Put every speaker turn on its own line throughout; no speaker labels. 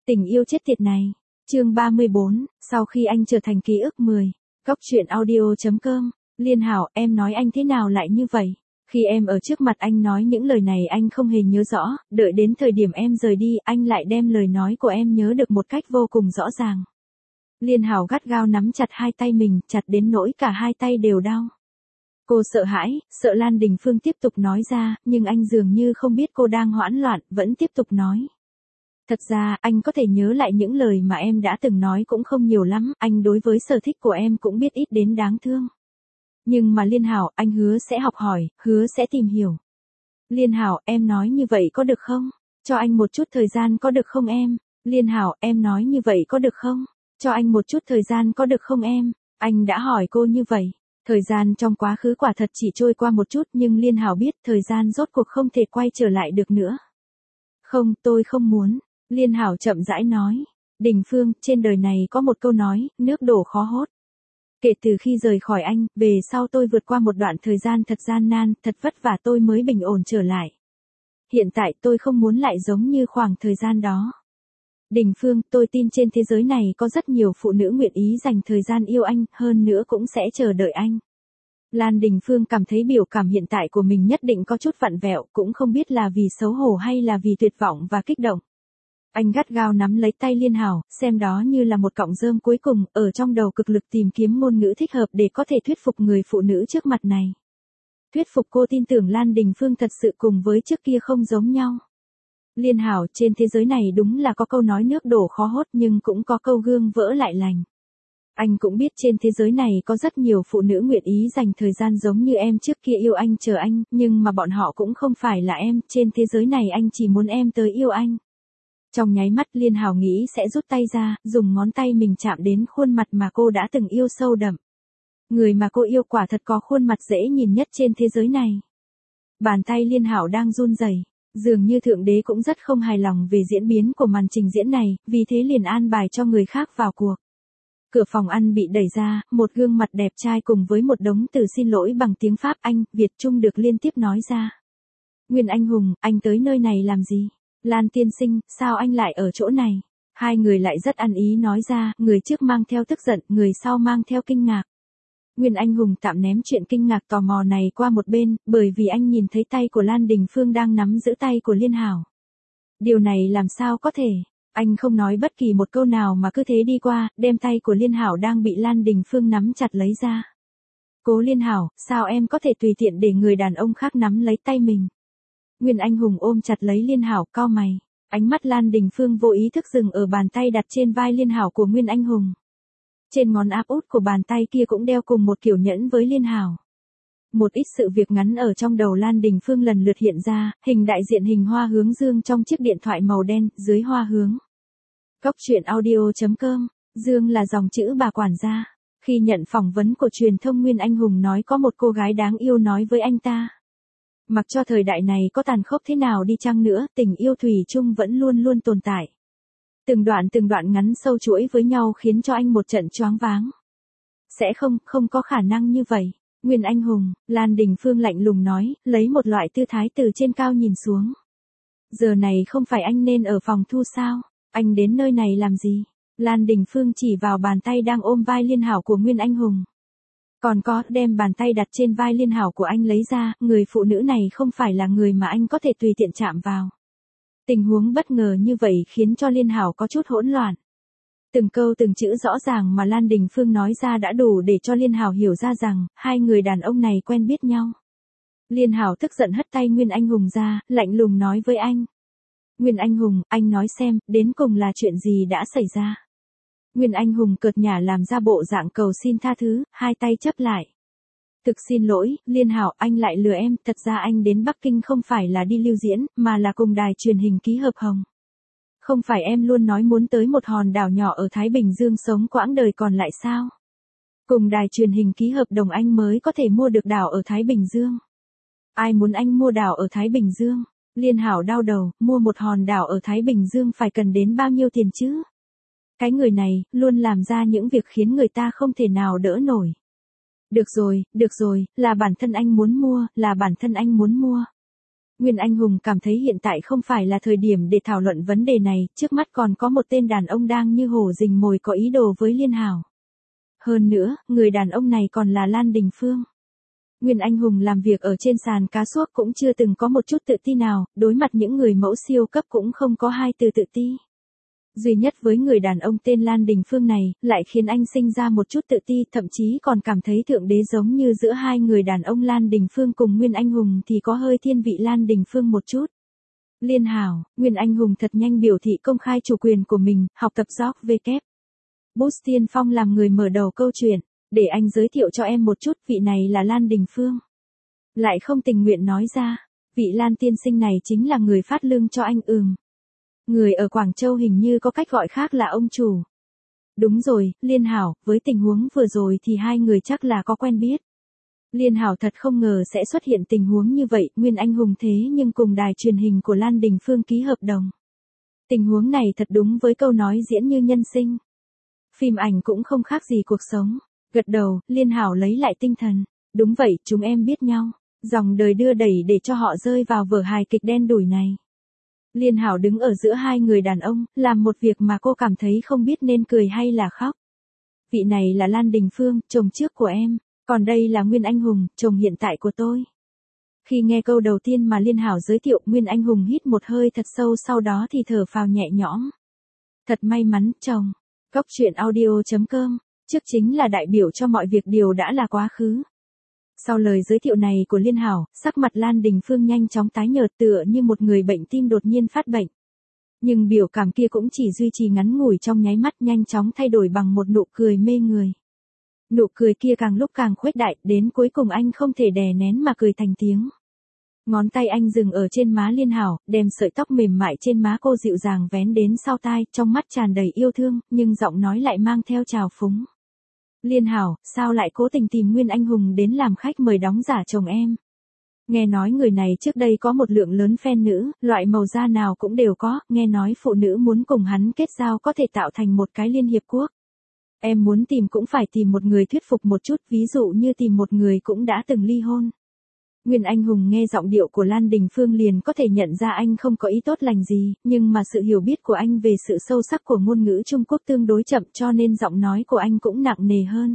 Tình yêu chết tiệt này. Chương 34, sau khi anh trở thành ký ức 10. Góc truyện audio.com. Liên Hảo, em nói anh thế nào lại như vậy? Khi em ở trước mặt anh nói những lời này anh không hề nhớ rõ, đợi đến thời điểm em rời đi, anh lại đem lời nói của em nhớ được một cách vô cùng rõ ràng. Liên Hảo gắt gao nắm chặt hai tay mình, chặt đến nỗi cả hai tay đều đau. Cô sợ hãi, sợ Lan Đình Phương tiếp tục nói ra, nhưng anh dường như không biết cô đang hoảng loạn, vẫn tiếp tục nói. Thật ra, anh có thể nhớ lại những lời mà em đã từng nói cũng không nhiều lắm, anh đối với sở thích của em cũng biết ít đến đáng thương. Nhưng mà Liên Hảo, anh hứa sẽ học hỏi, hứa sẽ tìm hiểu. Liên Hảo, em nói như vậy có được không? Cho anh một chút thời gian có được không em? Liên Hảo, em nói như vậy có được không? Cho anh một chút thời gian có được không em? Anh đã hỏi cô như vậy. Thời gian trong quá khứ quả thật chỉ trôi qua một chút nhưng Liên Hảo biết thời gian rốt cuộc không thể quay trở lại được nữa. Không, tôi không muốn. Liên Hảo chậm rãi nói. Đình Phương, trên đời này có một câu nói, nước đổ khó hốt. Kể từ khi rời khỏi anh, về sau tôi vượt qua một đoạn thời gian thật gian nan, thật vất vả tôi mới bình ổn trở lại. Hiện tại tôi không muốn lại giống như khoảng thời gian đó. Đình Phương, tôi tin trên thế giới này có rất nhiều phụ nữ nguyện ý dành thời gian yêu anh, hơn nữa cũng sẽ chờ đợi anh. Lan Đình Phương cảm thấy biểu cảm hiện tại của mình nhất định có chút vặn vẹo, cũng không biết là vì xấu hổ hay là vì tuyệt vọng và kích động. Anh gắt gao nắm lấy tay Liên Hảo, xem đó như là một cọng rơm cuối cùng, ở trong đầu cực lực tìm kiếm ngôn ngữ thích hợp để có thể thuyết phục người phụ nữ trước mặt này. Thuyết phục cô tin tưởng Lan Đình Phương thật sự cùng với trước kia không giống nhau. Liên Hảo, trên thế giới này đúng là có câu nói nước đổ khó hốt nhưng cũng có câu gương vỡ lại lành. Anh cũng biết trên thế giới này có rất nhiều phụ nữ nguyện ý dành thời gian giống như em trước kia yêu anh chờ anh, nhưng mà bọn họ cũng không phải là em, trên thế giới này anh chỉ muốn em tới yêu anh. Trong nháy mắt Liên Hảo nghĩ sẽ rút tay ra, dùng ngón tay mình chạm đến khuôn mặt mà cô đã từng yêu sâu đậm. Người mà cô yêu quả thật có khuôn mặt dễ nhìn nhất trên thế giới này. Bàn tay Liên Hảo đang run rẩy, dường như Thượng Đế cũng rất không hài lòng về diễn biến của màn trình diễn này, vì thế liền an bài cho người khác vào cuộc. Cửa phòng ăn bị đẩy ra, một gương mặt đẹp trai cùng với một đống từ xin lỗi bằng tiếng Pháp Anh, Việt Trung được liên tiếp nói ra. Nguyên Anh Hùng, anh tới nơi này làm gì? Lan tiên sinh, sao anh lại ở chỗ này? Hai người lại rất ăn ý nói ra, người trước mang theo tức giận, người sau mang theo kinh ngạc. Nguyên Anh Hùng tạm ném chuyện kinh ngạc tò mò này qua một bên, bởi vì anh nhìn thấy tay của Lan Đình Phương đang nắm giữ tay của Liên Hảo. Điều này làm sao có thể? Anh không nói bất kỳ một câu nào mà cứ thế đi qua, đem tay của Liên Hảo đang bị Lan Đình Phương nắm chặt lấy ra. Cố Liên Hảo, sao em có thể tùy tiện để người đàn ông khác nắm lấy tay mình? Nguyên Anh Hùng ôm chặt lấy Liên Hảo, cau mày. Ánh mắt Lan Đình Phương vô ý thức dừng ở bàn tay đặt trên vai Liên Hảo của Nguyên Anh Hùng. Trên ngón áp út của bàn tay kia cũng đeo cùng một kiểu nhẫn với Liên Hảo. Một ít sự việc ngắn ở trong đầu Lan Đình Phương lần lượt hiện ra, hình đại diện hình hoa hướng dương trong chiếc điện thoại màu đen, dưới hoa hướng. Góc truyện audio.com, dương là dòng chữ bà quản gia. Khi nhận phỏng vấn của truyền thông Nguyên Anh Hùng nói có một cô gái đáng yêu nói với anh ta. Mặc cho thời đại này có tàn khốc thế nào đi chăng nữa, tình yêu thủy chung vẫn luôn luôn tồn tại. Từng đoạn ngắn sâu chuỗi với nhau khiến cho anh một trận choáng váng. Sẽ không có khả năng như vậy. Nguyên Anh Hùng, Lan Đình Phương lạnh lùng nói, lấy một loại tư thái từ trên cao nhìn xuống. Giờ này không phải anh nên ở phòng thu sao? Anh đến nơi này làm gì? Lan Đình Phương chỉ vào bàn tay đang ôm vai Liên Hảo của Nguyên Anh Hùng. Còn có, đem bàn tay đặt trên vai Liên Hảo của anh lấy ra, người phụ nữ này không phải là người mà anh có thể tùy tiện chạm vào. Tình huống bất ngờ như vậy khiến cho Liên Hảo có chút hỗn loạn. Từng câu từng chữ rõ ràng mà Lan Đình Phương nói ra đã đủ để cho Liên Hảo hiểu ra rằng, hai người đàn ông này quen biết nhau. Liên Hảo tức giận hất tay Nguyên Anh Hùng ra, lạnh lùng nói với anh. Nguyên Anh Hùng, anh nói xem, đến cùng là chuyện gì đã xảy ra? Nguyên Anh Hùng cợt nhả làm ra bộ dạng cầu xin tha thứ, hai tay chấp lại. Thực xin lỗi, Liên Hảo, anh lại lừa em, thật ra anh đến Bắc Kinh không phải là đi lưu diễn, mà là cùng đài truyền hình ký hợp đồng. Không phải em luôn nói muốn tới một hòn đảo nhỏ ở Thái Bình Dương sống quãng đời còn lại sao? Cùng đài truyền hình ký hợp đồng anh mới có thể mua được đảo ở Thái Bình Dương. Ai muốn anh mua đảo ở Thái Bình Dương? Liên Hảo đau đầu, mua một hòn đảo ở Thái Bình Dương phải cần đến bao nhiêu tiền chứ? Cái người này, luôn làm ra những việc khiến người ta không thể nào đỡ nổi. Được rồi, là bản thân anh muốn mua, là bản thân anh muốn mua. Nguyên Anh Hùng cảm thấy hiện tại không phải là thời điểm để thảo luận vấn đề này, trước mắt còn có một tên đàn ông đang như hổ rình mồi có ý đồ với Liên Hảo. Hơn nữa, người đàn ông này còn là Lan Đình Phương. Nguyên Anh Hùng làm việc ở trên sàn cá suốc cũng chưa từng có một chút tự ti nào, đối mặt những người mẫu siêu cấp cũng không có hai từ tự ti. Duy nhất với người đàn ông tên Lan Đình Phương này, lại khiến anh sinh ra một chút tự ti, thậm chí còn cảm thấy thượng đế giống như giữa hai người đàn ông Lan Đình Phương cùng Nguyên Anh Hùng thì có hơi thiên vị Lan Đình Phương một chút. Liên Hảo, Nguyên Anh Hùng thật nhanh biểu thị công khai chủ quyền của mình, học tập George V. Bush tiên phong làm người mở đầu câu chuyện, để anh giới thiệu cho em một chút, vị này là Lan Đình Phương. Lại không tình nguyện nói ra, vị Lan tiên sinh này chính là người phát lương cho anh. Người ở Quảng Châu hình như có cách gọi khác là ông chủ. Đúng rồi, Liên Hảo, với tình huống vừa rồi thì hai người chắc là có quen biết. Liên Hảo thật không ngờ sẽ xuất hiện tình huống như vậy, Nguyên Anh Hùng thế nhưng cùng đài truyền hình của Lan Đình Phương ký hợp đồng. Tình huống này thật đúng với câu nói diễn như nhân sinh. Phim ảnh cũng không khác gì cuộc sống. Gật đầu, Liên Hảo lấy lại tinh thần. Đúng vậy, chúng em biết nhau. Dòng đời đưa đẩy để cho họ rơi vào vở hài kịch đen đủi này. Liên Hảo đứng ở giữa hai người đàn ông, làm một việc mà cô cảm thấy không biết nên cười hay là khóc. Vị này là Lan Đình Phương, chồng trước của em, còn đây là Nguyên Anh Hùng, chồng hiện tại của tôi. Khi nghe câu đầu tiên mà Liên Hảo giới thiệu, Nguyên Anh Hùng hít một hơi thật sâu, sau đó thì thở phào nhẹ nhõm. Thật may mắn, chồng. Góc truyện audio.com, trước chính là đại biểu cho mọi việc đều đã là quá khứ. Sau lời giới thiệu này của Liên Hảo, sắc mặt Lan Đình Phương nhanh chóng tái nhợt tựa như một người bệnh tim đột nhiên phát bệnh. Nhưng biểu cảm kia cũng chỉ duy trì ngắn ngủi, trong nháy mắt nhanh chóng thay đổi bằng một nụ cười mê người. Nụ cười kia càng lúc càng khuếch đại, đến cuối cùng anh không thể đè nén mà cười thành tiếng. Ngón tay anh dừng ở trên má Liên Hảo, đem sợi tóc mềm mại trên má cô dịu dàng vén đến sau tai, trong mắt tràn đầy yêu thương, nhưng giọng nói lại mang theo trào phúng. Liên Hảo, sao lại cố tình tìm Nguyên Anh Hùng đến làm khách mời đóng giả chồng em? Nghe nói người này trước đây có một lượng lớn fan nữ, loại màu da nào cũng đều có, nghe nói phụ nữ muốn cùng hắn kết giao có thể tạo thành một cái liên hiệp quốc. Em muốn tìm cũng phải tìm một người thuyết phục một chút, ví dụ như tìm một người cũng đã từng ly hôn. Nguyên Anh Hùng nghe giọng điệu của Lan Đình Phương liền có thể nhận ra anh không có ý tốt lành gì, nhưng mà sự hiểu biết của anh về sự sâu sắc của ngôn ngữ Trung Quốc tương đối chậm, cho nên giọng nói của anh cũng nặng nề hơn.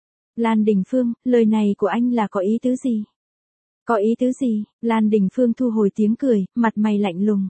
Lan Đình Phương, lời này của anh là có ý tứ gì? Có ý tứ gì? Lan Đình Phương thu hồi tiếng cười, mặt mày lạnh lùng.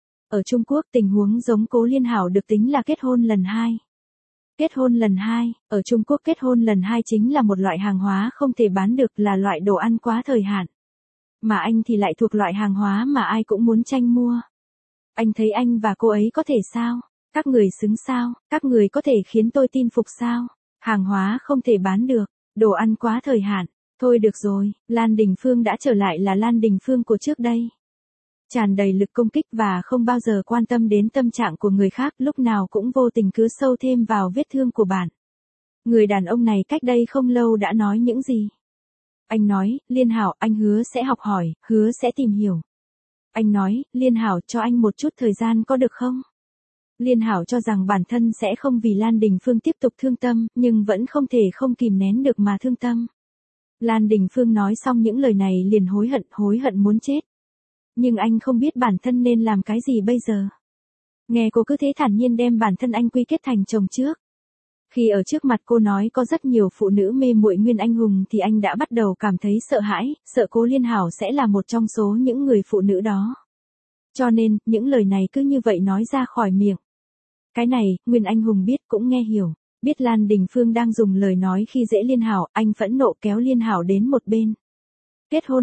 Ở Trung Quốc tình huống giống Cố Liên Hảo được tính là kết hôn lần 2. Kết hôn lần 2, ở Trung Quốc kết hôn lần 2 chính là một loại hàng hóa không thể bán được, là loại đồ ăn quá thời hạn. Mà anh thì lại thuộc loại hàng hóa mà ai cũng muốn tranh mua. Anh thấy anh và cô ấy có thể sao? Các người xứng sao? Các người có thể khiến tôi tin phục sao? Hàng hóa không thể bán được, đồ ăn quá thời hạn. Thôi được rồi, Lan Đình Phương đã trở lại là Lan Đình Phương của trước đây. Tràn đầy lực công kích và không bao giờ quan tâm đến tâm trạng của người khác, lúc nào cũng vô tình cứ sâu thêm vào vết thương của bạn. Người đàn ông này cách đây không lâu đã nói những gì? Anh nói, Liên Hảo, anh hứa sẽ học hỏi, hứa sẽ tìm hiểu. Anh nói, Liên Hảo, cho anh một chút thời gian có được không? Liên Hảo cho rằng bản thân sẽ không vì Lan Đình Phương tiếp tục thương tâm, nhưng vẫn không thể không kìm nén được mà thương tâm. Lan Đình Phương nói xong những lời này liền hối hận muốn chết. Nhưng anh không biết bản thân nên làm cái gì bây giờ. Nghe cô cứ thế thản nhiên đem bản thân anh quy kết thành chồng trước. Khi ở trước mặt cô nói có rất nhiều phụ nữ mê muội Nguyên Anh Hùng thì anh đã bắt đầu cảm thấy sợ hãi, sợ Cố Liên Hảo sẽ là một trong số những người phụ nữ đó. Cho nên, những lời này cứ như vậy nói ra khỏi miệng. Cái này, Nguyên Anh Hùng biết cũng nghe hiểu. Biết Lan Đình Phương đang dùng lời nói khi dễ Liên Hảo, anh phẫn nộ kéo Liên Hảo đến một bên. Kết hôn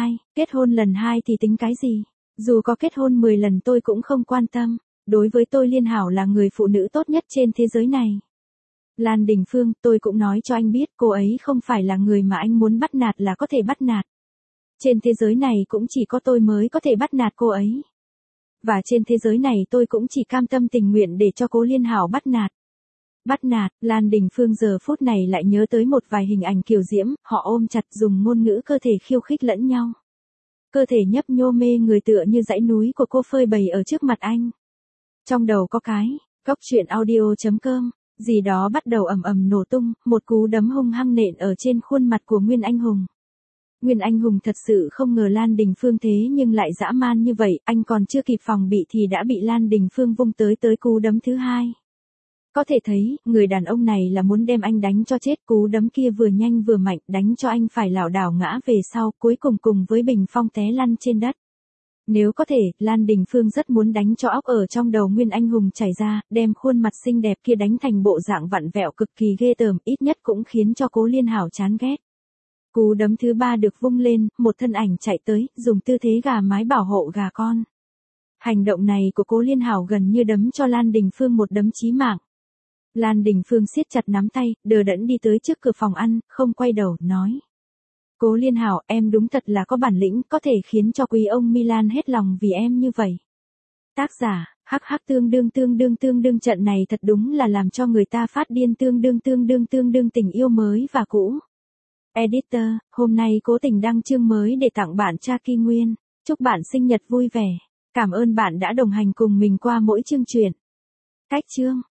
lần 2 thì tính cái gì? Dù có kết hôn 10 lần tôi cũng không quan tâm. Đối với tôi Liên Hảo là người phụ nữ tốt nhất trên thế giới này. Lan Đình Phương, tôi cũng nói cho anh biết cô ấy không phải là người mà anh muốn bắt nạt là có thể bắt nạt. Trên thế giới này cũng chỉ có tôi mới có thể bắt nạt cô ấy. Và trên thế giới này tôi cũng chỉ cam tâm tình nguyện để cho Cố Liên Hảo bắt nạt. Bắt nạt, Lan Đình Phương giờ phút này lại nhớ tới một vài hình ảnh kiều diễm, họ ôm chặt dùng ngôn ngữ cơ thể khiêu khích lẫn nhau. Cơ thể nhấp nhô mê người tựa như dãy núi của cô phơi bày ở trước mặt anh. Trong đầu có cái, góc truyện audio.com, gì đó bắt đầu ầm ầm nổ tung, một cú đấm hung hăng nện ở trên khuôn mặt của Nguyên Anh Hùng. Nguyên Anh Hùng thật sự không ngờ Lan Đình Phương thế nhưng lại dã man như vậy, anh còn chưa kịp phòng bị thì đã bị Lan Đình Phương vung tới cú đấm thứ hai. Có thể thấy, người đàn ông này là muốn đem anh đánh cho chết, cú đấm kia vừa nhanh vừa mạnh, đánh cho anh phải lảo đảo ngã về sau, cuối cùng với bình phong té lăn trên đất. Nếu có thể, Lan Đình Phương rất muốn đánh cho óc ở trong đầu Nguyên Anh Hùng chảy ra, đem khuôn mặt xinh đẹp kia đánh thành bộ dạng vặn vẹo cực kỳ ghê tởm, ít nhất cũng khiến cho Cố Liên Hảo chán ghét. Cú đấm thứ ba được vung lên, một thân ảnh chạy tới, dùng tư thế gà mái bảo hộ gà con. Hành động này của Cố Liên Hảo gần như đấm cho Lan Đình Phương một đấm chí mạng. Lan Đình Phương siết chặt nắm tay, đờ đẫn đi tới trước cửa phòng ăn, không quay đầu, nói. Cố Liên Hảo, em đúng thật là có bản lĩnh, có thể khiến cho quý ông Milan hết lòng vì em như vậy. Tác giả, hắc hắc tương đương trận này thật đúng là làm cho người ta phát điên tương đương tình yêu mới và cũ. Editor, hôm nay cố tình đăng chương mới để tặng bạn Traki Nguyên. Chúc bạn sinh nhật vui vẻ. Cảm ơn bạn đã đồng hành cùng mình qua mỗi chương truyện. Cách chương